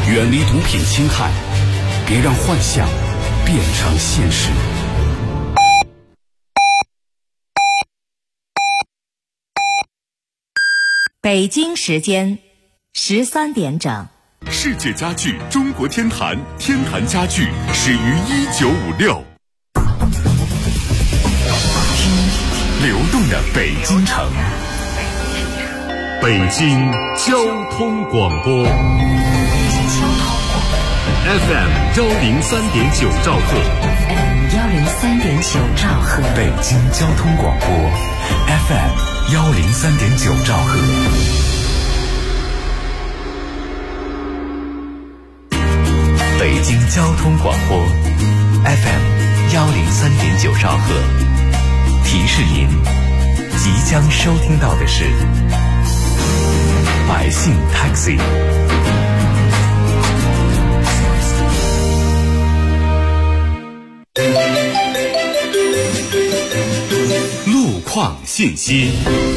远离毒品侵害，别让幻想变成现实。 北京时间13点整。 世界家具中国天坛，天坛家具始于1956。听流动的北京城，北京交通广播 FM 103.9兆赫， 103.9兆赫， 北京交通广播 FM 103.9兆赫。北京交通广播 FM 103.9兆赫，提示您即将收听到的是百姓 Taxi。 路况信息。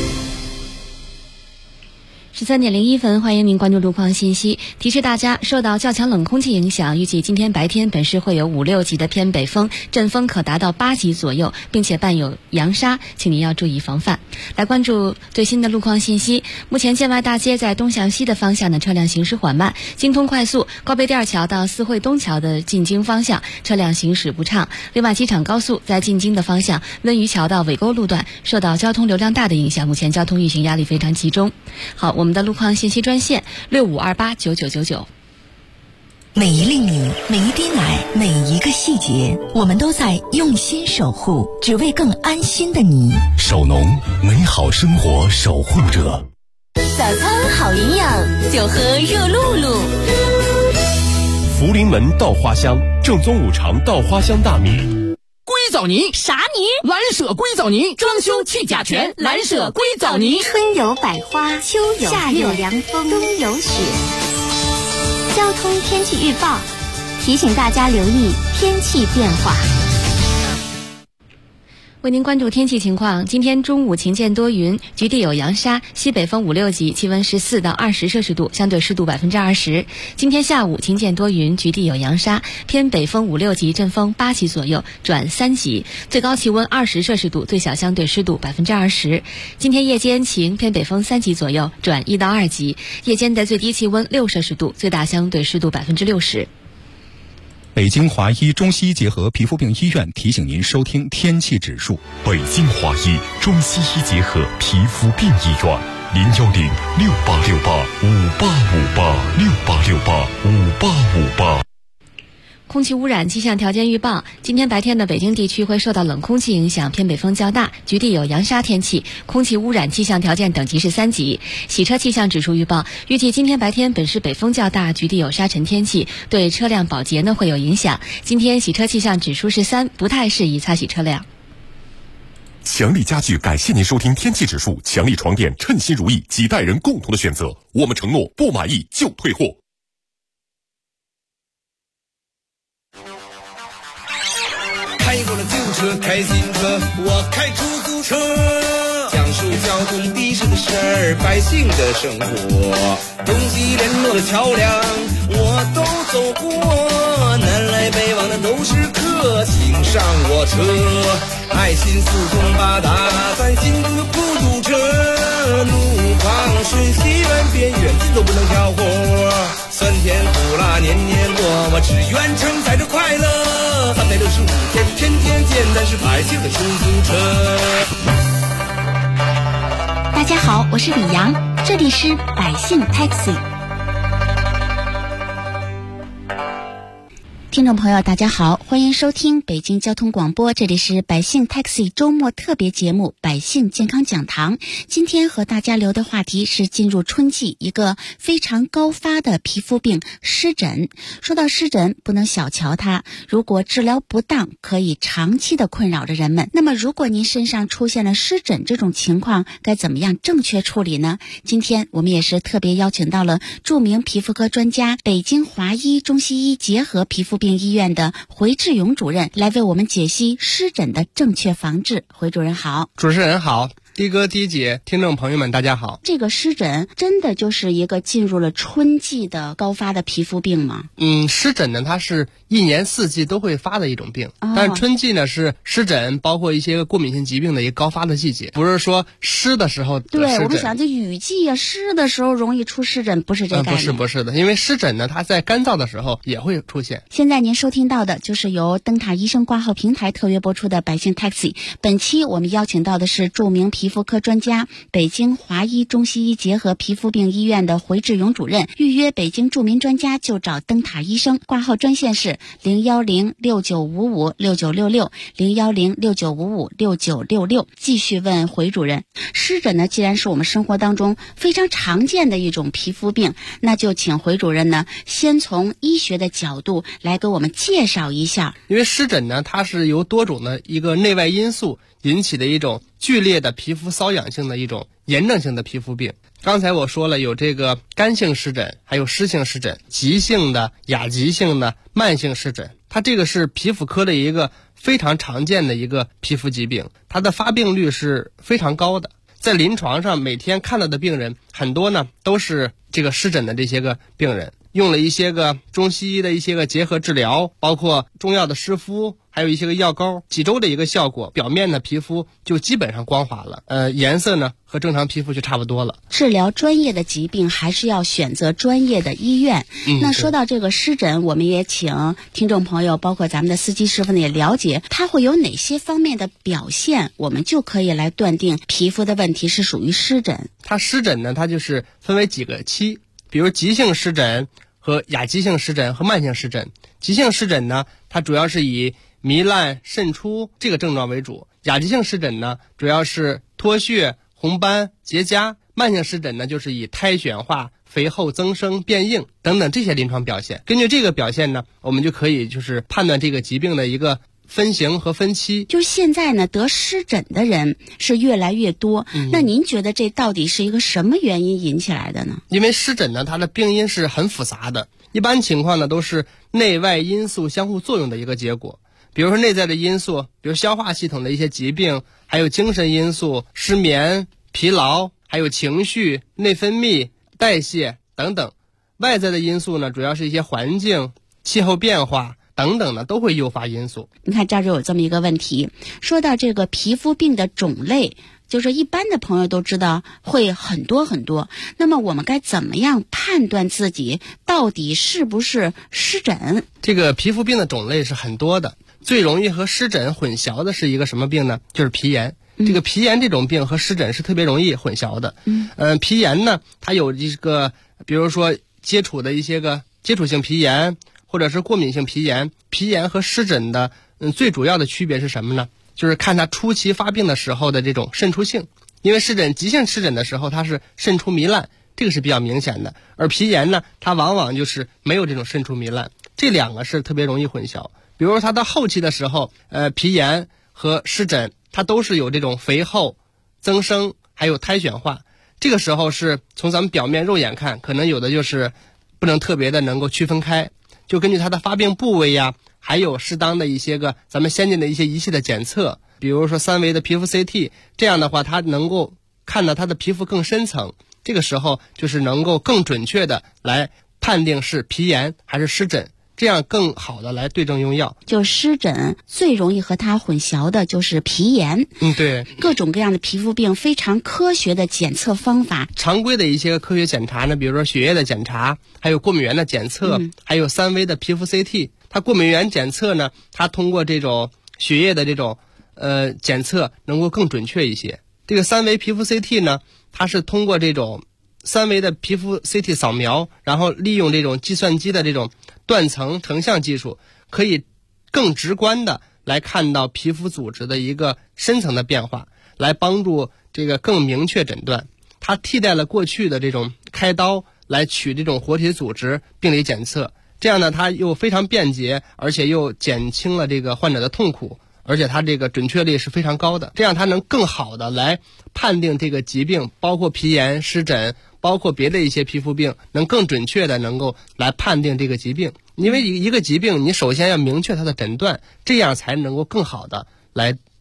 13:01，欢迎您关注路况信息。提示大家，受到较强冷空气影响，预计今天白天本市会有5、6级的偏北风，阵风可达到8级左右，并且伴有扬沙，请您要注意防范。来关注最新的路况信息。目前建外大街在东向西的方向呢，车辆行驶缓慢；京通快速高碑店桥到四惠东桥的进京方向车辆行驶不畅。另外，机场高速在进京的方向温榆桥到尾沟路段受到交通流量大的影响，目前交通运行压力非常集中。好，我们的路况信息专线65289999。 每一粒米，每一滴奶，每一个细节，我们都在用心守护，只为更安心的你。 守农，美好生活守护者。 早餐好营养，就喝热露露。 福临门稻花香，正宗五常稻花香大米。 硅藻泥啥泥？ 蓝舍硅藻泥，装修去甲醛，蓝舍硅藻泥。 春有百花，秋有夏有凉风，冬有雪。交通天气预报提醒大家留意天气变化。 为您关注天气情况，今天中午晴间多云，局地有扬沙，西北风5、6级，气温14到20摄氏度，相对湿度20%。今天下午晴间多云，局地有扬沙，偏北风5、6级，阵风8级左右转3级，最高气温20摄氏度，最小相对湿度20%。今天夜间晴，偏北风3级左右转1到2级，夜间的最低气温6摄氏度，最大相对湿度60%。 北京华医中西医结合皮肤病医院提醒您收听天气指数。 北京华医中西医结合皮肤病医院，0106868585858，68685858。 空气污染气象条件预报：今天白天的北京地区会受到冷空气影响，偏北风较大，局地有扬沙天气，空气污染气象条件等级是3级。洗车气象指数预报：预计今天白天本市北风较大，局地有沙尘天气，对车辆保洁呢会有影响。今天洗车气象指数是3，不太适宜擦洗车辆。 强力家具感谢您收听天气指数，强力床垫称心如意，几代人共同的选择，我们承诺不满意就退货。 开过了旧车，开新车，我开出租车，讲述交通的士的事儿，百姓的生活，东西联络的桥梁我都走过，南来北往的都是客，请上我车，爱心四通八达，咱心中的不堵车，路旁顺西远边远近都不能挑活，酸甜苦辣年年过，我只愿承载着快乐，365天天天见，咱是百姓的出租车。 大家好，我是李阳，这里是百姓 Taxi。听众朋友大家好，欢迎收听北京交通广播，这里是百姓 Taxi 周末特别节目百姓健康讲堂。今天和大家聊的话题是进入春季一个非常高发的皮肤病湿疹。说到湿疹，不能小瞧它，如果治疗不当可以长期的困扰着人们。那么如果您身上出现了湿疹这种情况，该怎么样正确处理呢？今天我们也是特别邀请到了著名皮肤科专家，北京华医中西医结合皮肤病医院的回志勇主任来为我们解析湿疹的正确防治。回主任好。 主持人好。 的哥、的姐，听众朋友们，大家好。 这个湿疹真的就是一个进入了春季的高发的皮肤病吗？ 湿疹呢，它是一年四季都会发的一种病，但是春季呢是湿疹包括一些过敏性疾病的一个高发的季节，不是说湿的时候得湿疹。 对，我们想这雨季啊，湿的时候容易出湿疹，不是这个概念。 不是的，因为湿疹呢，它在干燥的时候也会出现。 现在您收听到的就是由灯塔医生挂号平台特约播出的百姓 Taxi。本期我们邀请到的是著名皮肤科专家、北京华医中西医结合皮肤病医院的回志勇主任。预约北京著名专家就找灯塔医生，挂号专线是01069556966 01069556966。继续问回主任，湿疹呢，既然是我们生活当中非常常见的一种皮肤病，那就请回主任呢先从医学的角度来给我们介绍一下。 因为湿疹呢，它是由多种的一个内外因素引起的一种剧烈的皮肤瘙痒性的一种炎症性的皮肤病。刚才我说了，有这个干性湿疹，还有湿性湿疹，急性的、亚急性的、慢性湿疹。它这个是皮肤科的一个非常常见的一个皮肤疾病，它的发病率是非常高的。在临床上每天看到的病人很多呢，都是这个湿疹的这些个病人，用了一些个中西医的一些个结合治疗，包括中药的湿敷，还有一些个药膏，几周的一个效果，表面的皮肤就基本上光滑了，颜色呢和正常皮肤就差不多了。 治疗专业的疾病还是要选择专业的医院。那说到这个湿疹，我们也请听众朋友，包括咱们的司机师傅呢，也了解它会有哪些方面的表现，我们就可以来断定皮肤的问题是属于湿疹。 它湿疹呢，它就是分为几个期，比如急性湿疹和亚急性湿疹和慢性湿疹。急性湿疹呢，它主要是以糜烂、渗出这个症状为主；亚急性湿疹呢，主要是脱屑、红斑、结痂；慢性湿疹呢，就是以苔藓化、肥厚增生、变硬等等这些临床表现。根据这个表现呢，我们就可以就是判断这个疾病的一个分型和分期。 就现在呢，得湿疹的人是越来越多，那您觉得这到底是一个什么原因引起来的呢？ 因为湿疹呢，它的病因是很复杂的，一般情况呢都是内外因素相互作用的一个结果。比如说内在的因素，比如消化系统的一些疾病，还有精神因素、失眠、疲劳，还有情绪、内分泌、代谢等等。外在的因素呢，主要是一些环境、气候变化等等的，都会诱发因素。 你看这儿就有这么一个问题，说到这个皮肤病的种类，就是一般的朋友都知道会很多很多，那么我们该怎么样判断自己到底是不是湿疹？ 这个皮肤病的种类是很多的，最容易和湿疹混淆的是一个什么病呢？就是皮炎。这个皮炎这种病和湿疹是特别容易混淆的。皮炎呢，它有这个，比如说接触的一些个接触性皮炎，或者是过敏性皮炎。皮炎和湿疹的最主要的区别是什么呢？就是看它初期发病的时候的这种渗出性。因为湿疹急性湿疹的时候，它是渗出糜烂，这个是比较明显的。而皮炎呢，它往往就是没有这种渗出糜烂，这两个是特别容易混淆。比如说它到后期的时候，皮炎和湿疹它都是有这种肥厚、增生，还有苔藓化。这个时候是从咱们表面肉眼看，可能有的就是不能特别的能够区分开，就根据它的发病部位呀，还有适当的一些个咱们先进的一些仪器的检测，比如说3维的皮肤 CT， 这样的话它能够看到它的皮肤更深层，这个时候就是能够更准确的来判定是皮炎还是湿疹，这样更好的来对症用药。 就湿疹最容易和它混淆的就是皮炎。 对， 各种各样的皮肤病非常科学的检测方法。 常规的一些科学检查呢，比如说血液的检查，还有过敏原的检测，还有3维的皮肤 CT。它过敏原检测呢，它通过这种血液的这种检测能够更准确一些。这个3维皮肤 CT 呢，它是通过这种3维的皮肤 CT 扫描，然后利用这种计算机的这种断层成像技术，可以更直观的来看到皮肤组织的一个深层的变化，来帮助这个更明确诊断。它替代了过去的这种开刀来取这种活体组织病理检测，这样呢它又非常便捷，而且又减轻了这个患者的痛苦，而且它这个准确率是非常高的，这样它能更好的来判定这个疾病，包括皮炎、湿疹，包括别的一些皮肤病，能更准确的能够来判定这个疾病。因为一个疾病你首先要明确它的诊断，这样才能够更好的来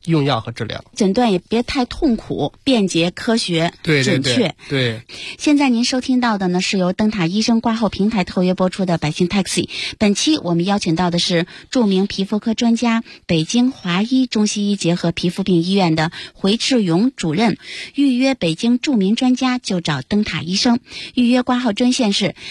用药和治疗。 诊断也别太痛苦，便捷、科学、准确。 对。 现在您收听到的呢，是由灯塔医生挂号平台特约播出的百姓 Taxi。本期我们邀请到的是著名皮肤科专家、北京华医中西医结合皮肤病医院的回志勇主任。预约北京著名专家就找灯塔医生。预约挂号专线是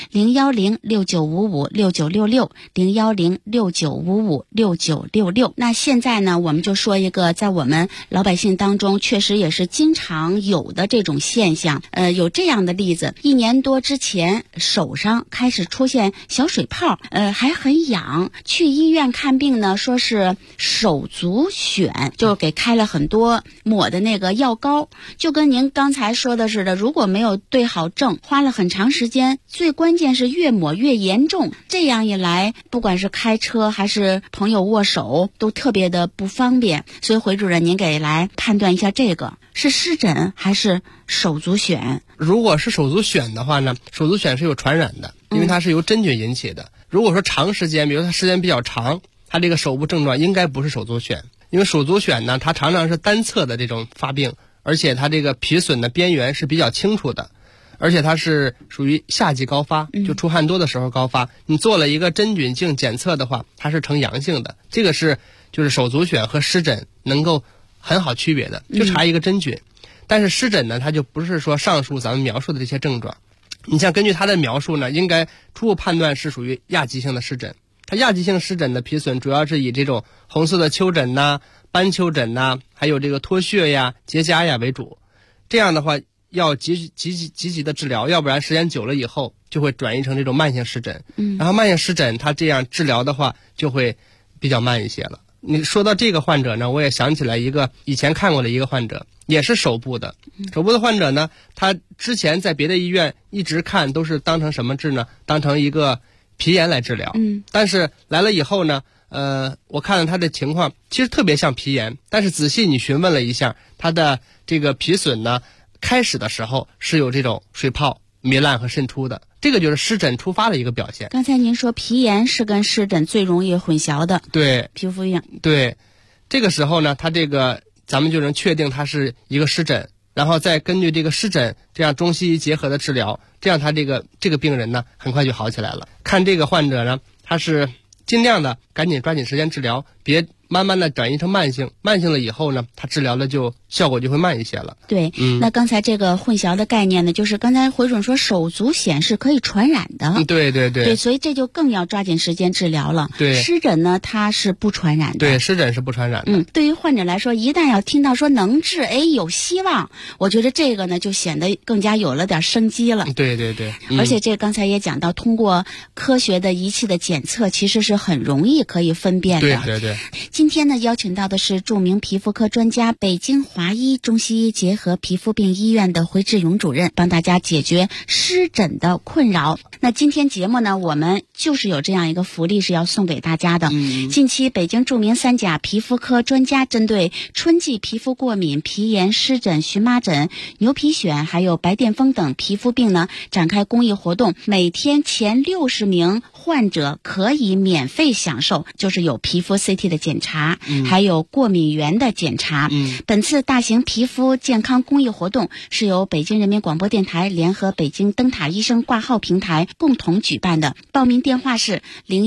01069556966，01069556966。那现在呢，我们就说一个在我们老百姓当中确实也是经常有的这种现象。有这样的例子，1年多之前手上开始出现小水泡，还很痒，去医院看病呢，说是手足癣，就给开了很多抹的那个药膏，就跟您刚才说的似的，如果没有对好症，花了很长时间，最关键是越抹越严重，这样一来，不管是开车还是朋友握手都特别的不方便。所以回主任您给来判断一下，这个是湿疹还是手足癣？ 如果是手足癣的话呢，手足癣是有传染的，因为它是由真菌引起的。如果说长时间，比如它时间比较长，它这个手部症状应该不是手足癣，因为手足癣呢，它常常是单侧的这种发病，而且它这个皮损的边缘是比较清楚的，而且它是属于夏季高发，就出汗多的时候高发。你做了一个真菌镜检测的话，它是呈阳性的，这个是就是手足癣和湿疹能够很好区别的，就查一个真菌。但是湿疹呢，它就不是说上述咱们描述的这些症状。你像根据他的描述呢，应该初步判断是属于亚急性的湿疹。它亚急性湿疹的皮损主要是以这种红色的丘疹呐、斑丘疹呐，还有这个脱屑呀、结痂呀为主。这样的话要积极的治疗，要不然时间久了以后就会转移成这种慢性湿疹。然后慢性湿疹它这样治疗的话就会比较慢一些了。你说到这个患者呢，我也想起来一个以前看过的一个患者，也是手部的。手部的患者呢，他之前在别的医院一直看都是当成什么治呢？当成一个皮炎来治疗。但是来了以后呢，我看了他的情况，其实特别像皮炎，但是仔细你询问了一下，他的这个皮损呢，开始的时候是有这种水泡、糜烂和渗出的。这个就是湿疹出发的一个表现。 刚才您说皮炎是跟湿疹最容易混淆的， 对， 皮肤病。 对，这个时候呢，它这个咱们就能确定它是一个湿疹，然后再根据这个湿疹这样中西医结合的治疗，这样他这个病人呢很快就好起来了。看这个患者呢，他是尽量的赶紧抓紧时间治疗，别慢慢的转移成慢性了以后呢，他治疗的就效果就会慢一些了。 对，那刚才这个混淆的概念呢，就是刚才回准说手足癣是可以传染的。对，所以这就更要抓紧时间治疗了。 对， 湿疹呢它是不传染的。 对，湿疹是不传染的。 对于患者来说，一旦要听到说能治，有希望，我觉得这个呢就显得更加有了点生机了。 对， 而且这刚才也讲到，通过科学的仪器的检测，其实是很容易可以分辨的。 对。 今天呢，邀请到的是著名皮肤科专家、北京华医中西医结合皮肤病医院的回志勇主任，帮大家解决湿疹的困扰。那今天节目呢，我们就是有这样一个福利是要送给大家的。近期北京著名3甲皮肤科专家针对春季皮肤过敏、皮炎、湿疹、荨麻疹、牛皮癣还有白癜风等皮肤病呢，展开公益活动，每天前60名患者可以免费享受，就是有皮肤 CT 的检查，还有过敏原的检查。本次大型皮肤健康公益活动是由北京人民广播电台联合北京灯塔医生挂号平台共同举办的。报名电话是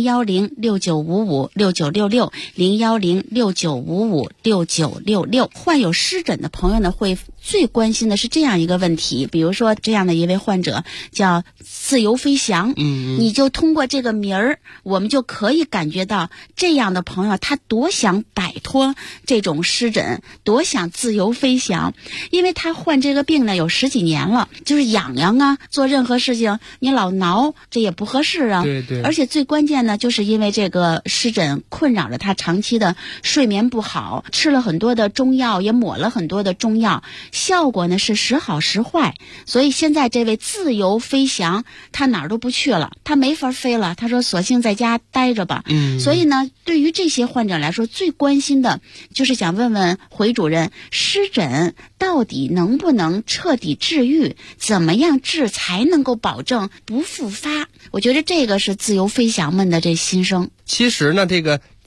01069556966，01069556966。患有湿疹的朋友呢，会最关心的是这样一个问题，比如说这样的一位患者叫自由飞翔，你就通过这个名儿，我们就可以感觉到这样的朋友他多想摆脱这种湿疹，多想自由飞翔。因为他患这个病呢有10几年了，就是痒痒啊，做任何事情你老挠，这也不合适啊。 对。 而且最关键呢，就是因为这个湿疹困扰着他长期的睡眠不好，吃了很多的中药，也抹了很多的中药，效果呢是时好时坏。所以现在这位自由飞翔他哪儿都不去了，他没法飞了，他说索性在家待着吧。所以呢，对于这些患者来说，最关心的就是想问问回主任，湿疹到底能不能彻底治愈？怎么样治才能够保证不复发？我觉得这个是自由飞翔们的这心声。 其实呢，这个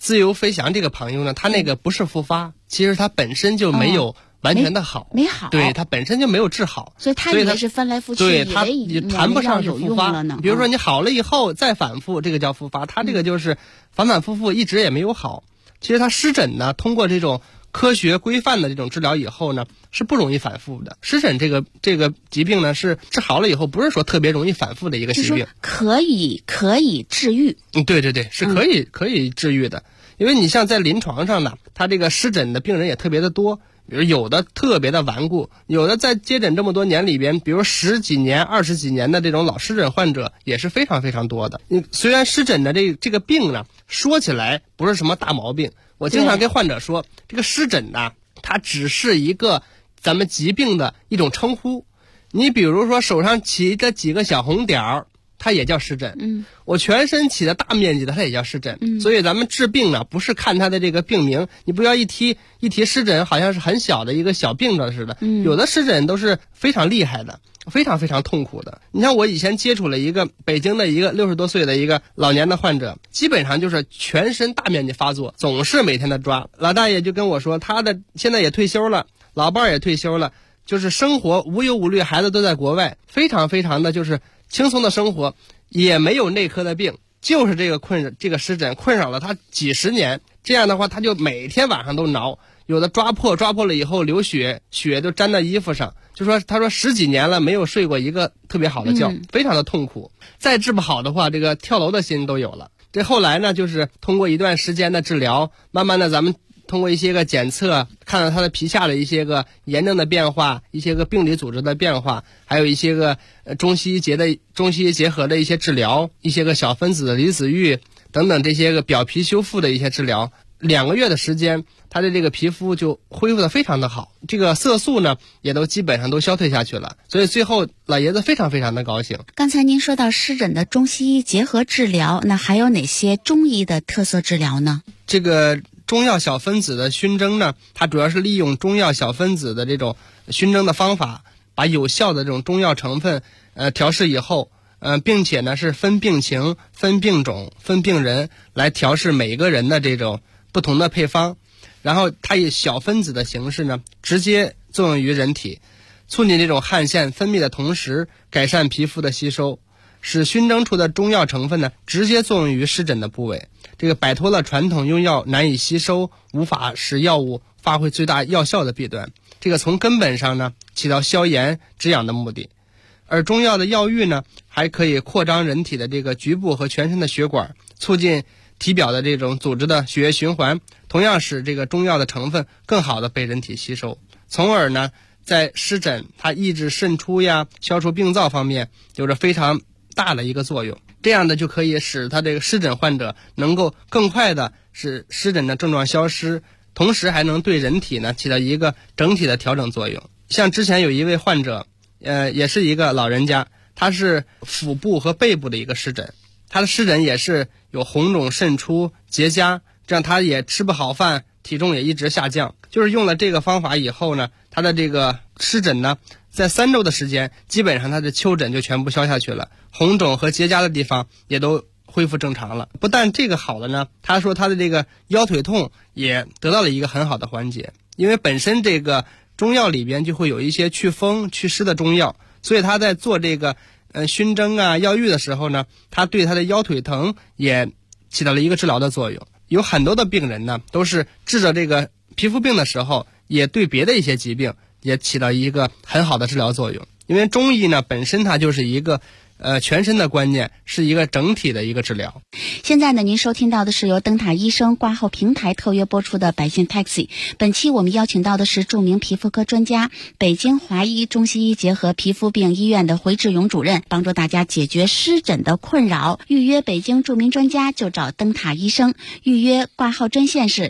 自由飞翔这个朋友呢，他那个不是复发，其实他本身就没有完全的好， 没好， 对，他本身就没有治好， 所以他以为是翻来覆去， 对，他也谈不上是复发呢。 比如说你好了以后再反复，这个叫复发，他这个就是反反复复一直也没有好。其实他湿疹呢，通过这种科学规范的这种治疗以后呢，是不容易反复的。湿疹这个疾病呢，是治好了以后不是说特别容易反复的一个疾病， 可以治愈。 对对对，是可以治愈的。因为你像在临床上呢，他这个湿疹的病人也特别的多，比如有的特别的顽固，有的在接诊这么多年里边，比如10几年、20几年的这种老湿疹患者也是非常非常多的。虽然湿疹的这个病呢，说起来不是什么大毛病，我经常跟患者说，这个湿疹呢，它只是一个咱们疾病的一种称呼。你比如说手上起的几个小红点儿，它也叫湿疹。我全身起的大面积的，它也叫湿疹。所以咱们治病呢，不是看它的这个病名，你不要一提湿疹，好像是很小的一个小病症似的。有的湿疹都是非常厉害的，非常非常痛苦的。你像我以前接触了一个北京的一个60多岁的一个老年的患者，基本上就是全身大面积发作，总是每天的抓。老大爷就跟我说，他的现在也退休了，老伴儿也退休了，就是生活无忧无虑，孩子都在国外，非常非常的就是轻松的生活，也没有内科的病，就是这个湿疹困扰了他几十年。这样的话，他就每天晚上都挠，有的抓破了以后流血，血就沾到衣服上。他说10几年了没有睡过一个特别好的觉，非常的痛苦。再治不好的话，这个跳楼的心都有了。这后来呢，就是通过一段时间的治疗，慢慢的咱们通过一些个检测，看到他的皮下的一些个炎症的变化，一些个病理组织的变化，还有一些个中西医结合的一些治疗，一些个小分子的离子浴等等这些个表皮修复的一些治疗，2个月的时间，他的这个皮肤就恢复的非常的好，这个色素呢也都基本上都消退下去了，所以最后老爷子非常非常的高兴。 刚才您说到湿疹的中西医结合治疗，那还有哪些中医的特色治疗呢？ 这个中药小分子的熏蒸呢，它主要是利用中药小分子的这种熏蒸的方法，把有效的这种中药成分调试以后，并且呢是分病情、分病种、分病人来调试每个人的这种不同的配方，然后它以小分子的形式呢直接作用于人体，促进这种汗腺分泌的同时改善皮肤的吸收，使熏蒸出的中药成分呢直接作用于湿疹的部位，这个摆脱了传统用药难以吸收，无法使药物发挥最大药效的弊端，这个从根本上呢起到消炎止痒的目的。而中药的药浴呢，还可以扩张人体的这个局部和全身的血管，促进体表的这种组织的血液循环，同样使这个中药的成分更好的被人体吸收，从而呢在湿疹它抑制渗出呀、消除病灶方面有着非常大的一个作用。这样的就可以使他这个湿疹患者能够更快的使湿疹的症状消失，同时还能对人体呢起到一个整体的调整作用。像之前有一位患者，也是一个老人家，他是腹部和背部的一个湿疹，他的湿疹也是有红肿渗出结痂，这样他也吃不好饭，体重也一直下降。就是用了这个方法以后呢，他的这个湿疹呢在3周的时间，基本上他的丘疹就全部消下去了，红肿和结痂的地方也都恢复正常了。不但这个好了呢，他说他的这个腰腿痛也得到了一个很好的缓解，因为本身这个中药里边就会有一些祛风祛湿的中药，所以他在做这个熏蒸啊药浴的时候呢，他对他的腰腿疼也起到了一个治疗的作用。有很多的病人呢都是治着这个皮肤病的时候，也对别的一些疾病也起到一个很好的治疗作用。因为中医呢本身它就是一个全身的观念，是一个整体的一个治疗。 现在呢，您收听到的是由灯塔医生挂号平台特约播出的百姓 Taxi。本期我们邀请到的是著名皮肤科专家、北京华医中西医结合皮肤病医院的回志勇主任，帮助大家解决湿疹的困扰。预约北京著名专家就找灯塔医生，预约挂号专线是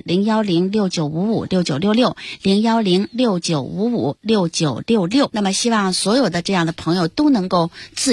01069556966 01069556966。那么希望所有的这样的朋友都能够自由飞翔。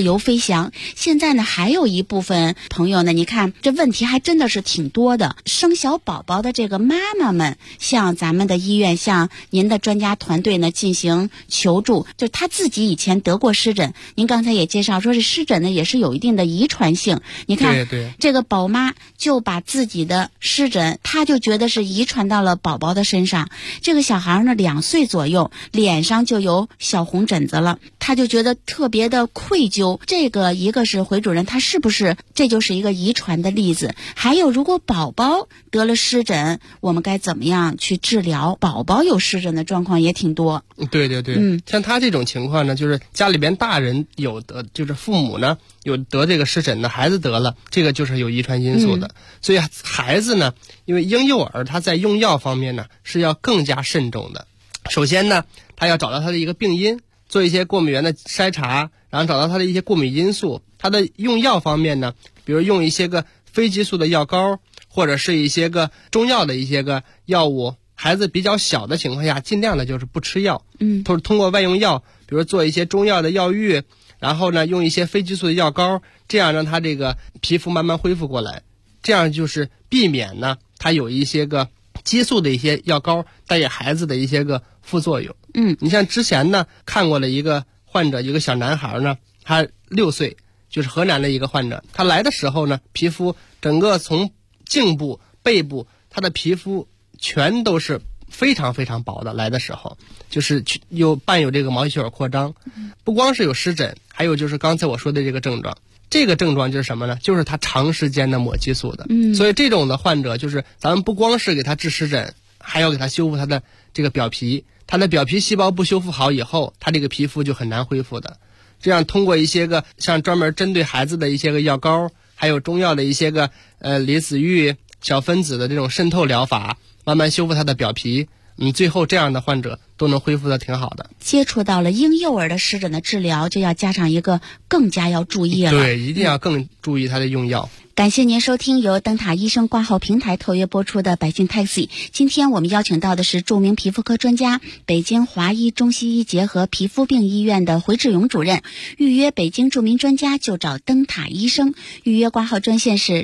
翔。现在呢，还有一部分朋友呢，你看这问题还真的是挺多的。生小宝宝的这个妈妈们，向咱们的医院，向您的专家团队呢进行求助，就他自己以前得过湿疹。您刚才也介绍说，这湿疹呢也是有一定的遗传性。你看，这个宝妈就把自己的湿疹，她就觉得是遗传到了宝宝的身上。这个小孩呢2岁左右，脸上就有小红疹子了，她就觉得特别的愧疚。这个一个是回主任，他是不是这就是一个遗传的例子？还有，如果宝宝得了湿疹，我们该怎么样去治疗？宝宝有湿疹的状况也挺多。 对对对，像他这种情况呢，就是家里边大人有得，就是父母呢有得这个湿疹的，孩子得了，这个就是有遗传因素的。所以孩子呢，因为婴幼儿他在用药方面呢是要更加慎重的。首先呢，他要找到他的一个病因，做一些过敏原的筛查，然后找到他的一些过敏因素。他的用药方面呢，比如用一些个非激素的药膏，或者是一些个中药的一些个药物。孩子比较小的情况下，尽量的就是不吃药，通过外用药，比如做一些中药的药浴，然后呢用一些非激素的药膏，这样让他这个皮肤慢慢恢复过来。这样就是避免呢他有一些个激素的一些药膏带给孩子的一些个副作用。你像之前呢看过了一个患者，一个小男孩呢，他6岁，就是河南的一个患者。他来的时候呢，皮肤整个从颈部、背部，他的皮肤全都是非常非常薄的。来的时候就是伴有这个毛细血管扩张，不光是有湿疹，还有就是刚才我说的这个症状。这个症状就是什么呢？就是他长时间的抹激素的。所以这种的患者，就是咱们不光是给他治湿疹，还要给他修复他的这个表皮。他的表皮细胞不修复好以后，他这个皮肤就很难恢复的。这样通过一些个像专门针对孩子的一些个药膏，还有中药的一些个离子浴、小分子的这种渗透疗法，慢慢修复他的表皮。最后这样的患者都能恢复得挺好的。 接触到了婴幼儿的湿疹的治疗，就要加上一个更加要注意了。 对，一定要更注意他的用药。 感谢您收听由灯塔医生挂号平台特约播出的百姓 Taxi。今天我们邀请到的是著名皮肤科专家、北京华医中西医结合皮肤病医院的回志勇主任。预约北京著名专家就找灯塔医生。预约挂号专线是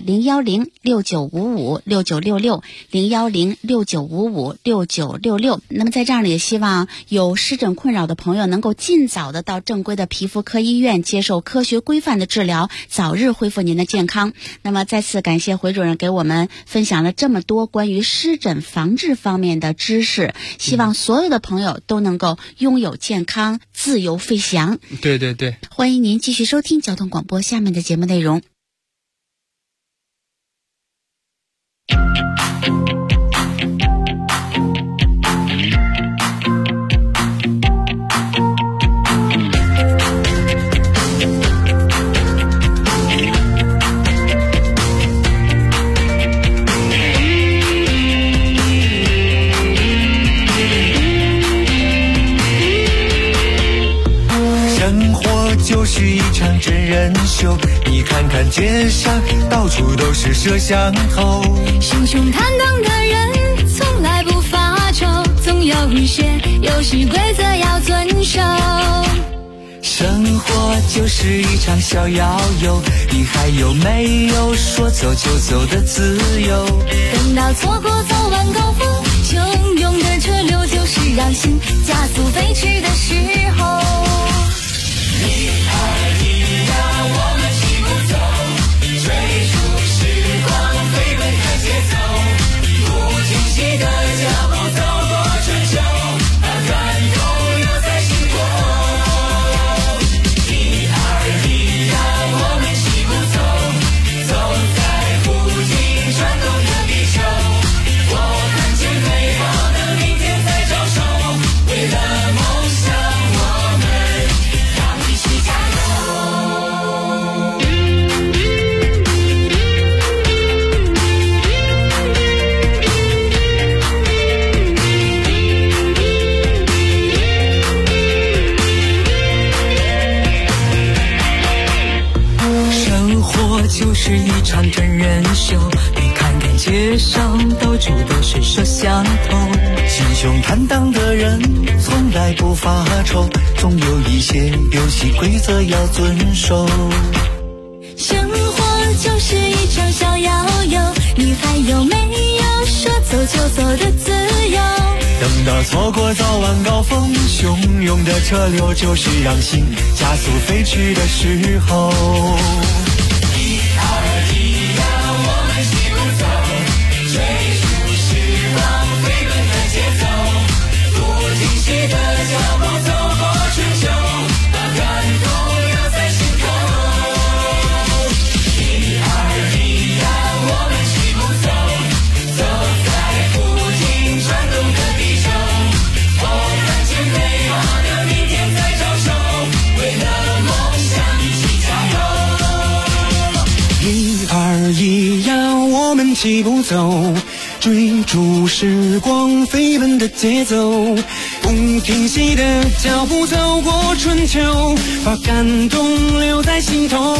01069556966 01069556966。那么在这儿呢，也希望有湿疹困扰的朋友能够尽早的到正规的皮肤科医院接受科学规范的治疗，早日恢复您的健康。那么再次感谢回主任给我们分享了这么多关于湿疹防治方面的知识，希望所有的朋友都能够拥有健康，自由飞翔。 对对对， 欢迎您继续收听交通广播下面的节目内容。 就是一场真人秀，你看看街上到处都是摄像头， 胸胸坦荡的人从来不发愁，总有一些游戏规则要遵守。 生活就是一场小摇游，你还有没有说走就走的自由？ 等到错过早晚高峰，汹涌的车流就是让心加速飞驰的时候。 一二一呀，我们齐步走，追逐时光，飞奔看节奏，不停息的脚步走过春秋，把感动留在心头。一二一呀，我们齐步走，走在不停转动的地球，我看见美好的明天在招手，为了梦想我们一起加油。 是一场真人秀，你看看街上到处都是摄像头， 心胸坦荡的人从来不发愁，总有一些游戏规则要遵守。 生活就是一场小摇悠，你还有没有说走就走的自由？ 等到错过早晚高峰，汹涌的车流就是让心加速飞驰的时候。 1、2、1呀，我们齐步走，追逐时光飞奔的节奏，不停息的脚步走过春秋，把感动留在心头。1、2、1呀，我们齐步走，走在不停转动的地球，我看见美好的明天在招手，为了梦想一起加油。 1、2、1呀，我们齐步走，追逐时光飞奔的节奏，不停息的脚步走过春秋，把感动留在心头。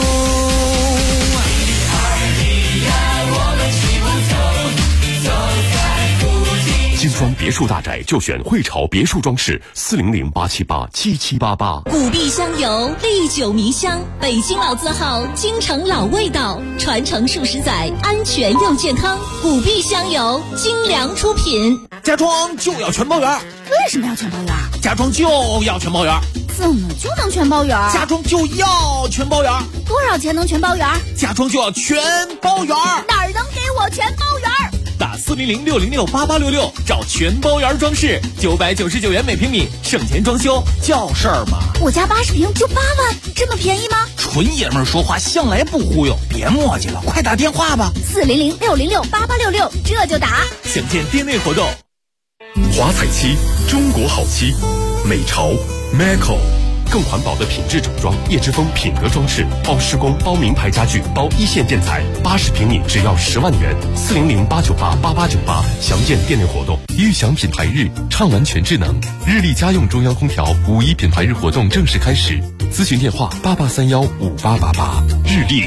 精装别墅大宅就选汇潮别墅装饰，400-878-7788。 古壁香油，历久弥香，北京老字号，京城老味道，传承数十载，安全又健康。古壁香油，精良出品。 家装就要全包圆。 为什么要全包圆？ 家装就要全包圆。 怎么就能全包圆？ 家装就要全包圆。 多少钱能全包圆？ 家装就要全包圆。 哪儿能给我全包圆？ 打400-606-8866找全包圆装饰，999元每平米，省钱装修叫事儿吗？ 我家80平就8万，这么便宜吗？ 纯爷们儿说话向来不忽悠，别磨叽了，快打电话吧。 400-606-8866，这就打。 详见店内活动。 华彩漆，中国好漆，美潮 Meco。更环保的品质整装，叶之峰品格装饰，包施工、包名牌家具、包一线建材，80平米只要10万元。400-898-8898，详见店内活动。悦享品牌日，畅玩全智能，日立家用中央空调5·1品牌日活动正式开始，咨询电话88315888。日立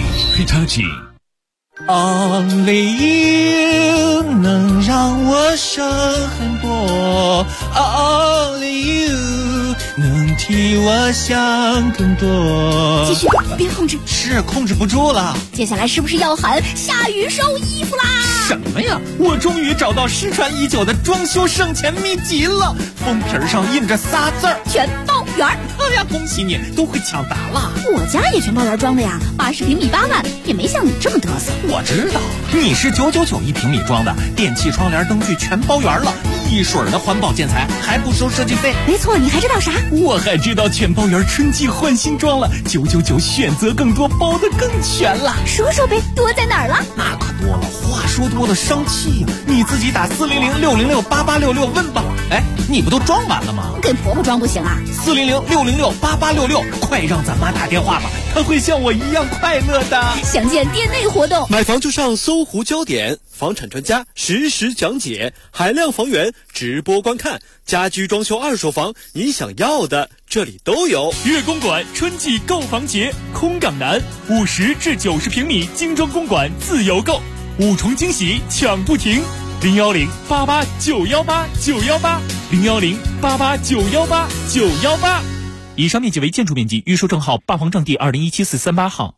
Hitachi。Only you 能让我手很多 ，Only you 能替我想更多。 继续，别控制， 是控制不住了。 接下来是不是要喊下雨收衣服啦？ 什么呀？我终于找到失传已久的装修省钱秘籍了，封皮上印着仨字儿： 全包圆。 哎呀，恭喜你，都会抢答了。 我家也全包圆装的呀，80平米8万，也没像你这么嘚瑟。 我知道，你是999一平米装的，电器、窗帘、灯具全包圆了，一水儿的环保建材，还不收设计费。 没错，你还知道啥？ 我还知道全包圆春季换新装了，999选择更多，包得更全了。 说说呗，多在哪儿了？ 那可多了，话说多了伤气呀。你自己打400-606-8866问吧。哎，你不都装完了吗？ 给婆婆装不行啊 ？400-606-8866，快让咱妈打电话吧，她会像我一样快乐的。 详见店内活动。 买房就上搜狐焦点，房产专家实时讲解，海量房源直播观看，家居装修二手房，你想要的这里都有。 粤公馆春季购房节，空港南50至90平米精装公馆自由购，5重惊喜抢不停。010-88-918-918，010-88-918-918。以上面积为建筑面积，预售证号霸皇正地2017-438号。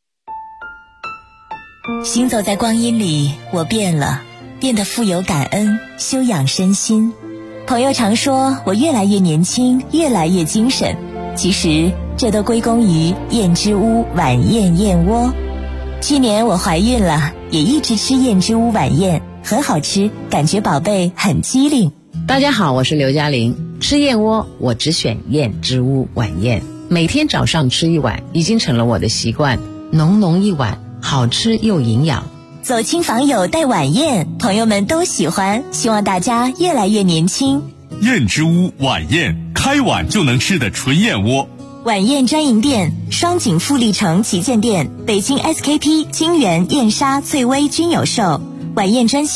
行走在光阴里，我变了，变得富有感恩，修养身心。朋友常说我越来越年轻，越来越精神，其实这都归功于燕之屋晚宴燕窝。去年我怀孕了，也一直吃燕之屋晚宴，很好吃，感觉宝贝很机灵。 大家好，我是刘嘉玲。吃燕窝我只选燕之屋晚宴，每天早上吃一碗，已经成了我的习惯。浓浓一碗，好吃又营养。 走亲访友带晚宴，朋友们都喜欢，希望大家越来越年轻。 燕之屋晚宴，开碗就能吃的纯燕窝。 晚宴专营店：双井富力城旗舰店、北京 SKP、金源、燕莎、翠微均有售。晚宴专线